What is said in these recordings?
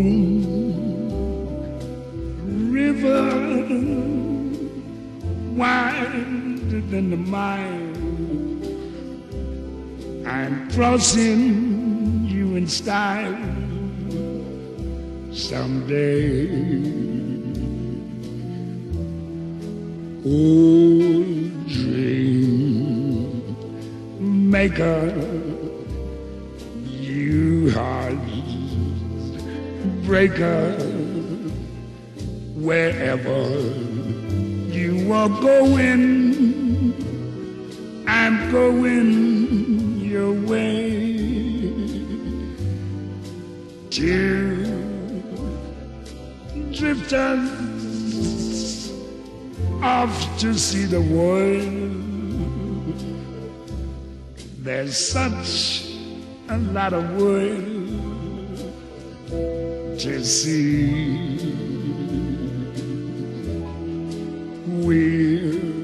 river wider than the mile. I'm crossing you in style someday. Oh, dream maker, you heartbreaker, wherever you are going, I'm going your way. Two drifters off to see the world. There's such a lot of world to see. We're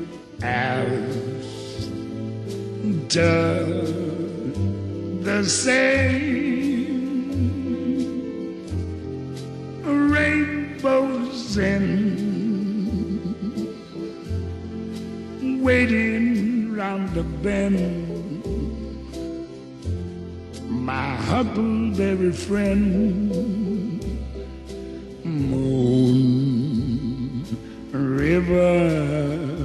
after the same rainbows in waiting round the bend. My huckleberry friend, Moon River.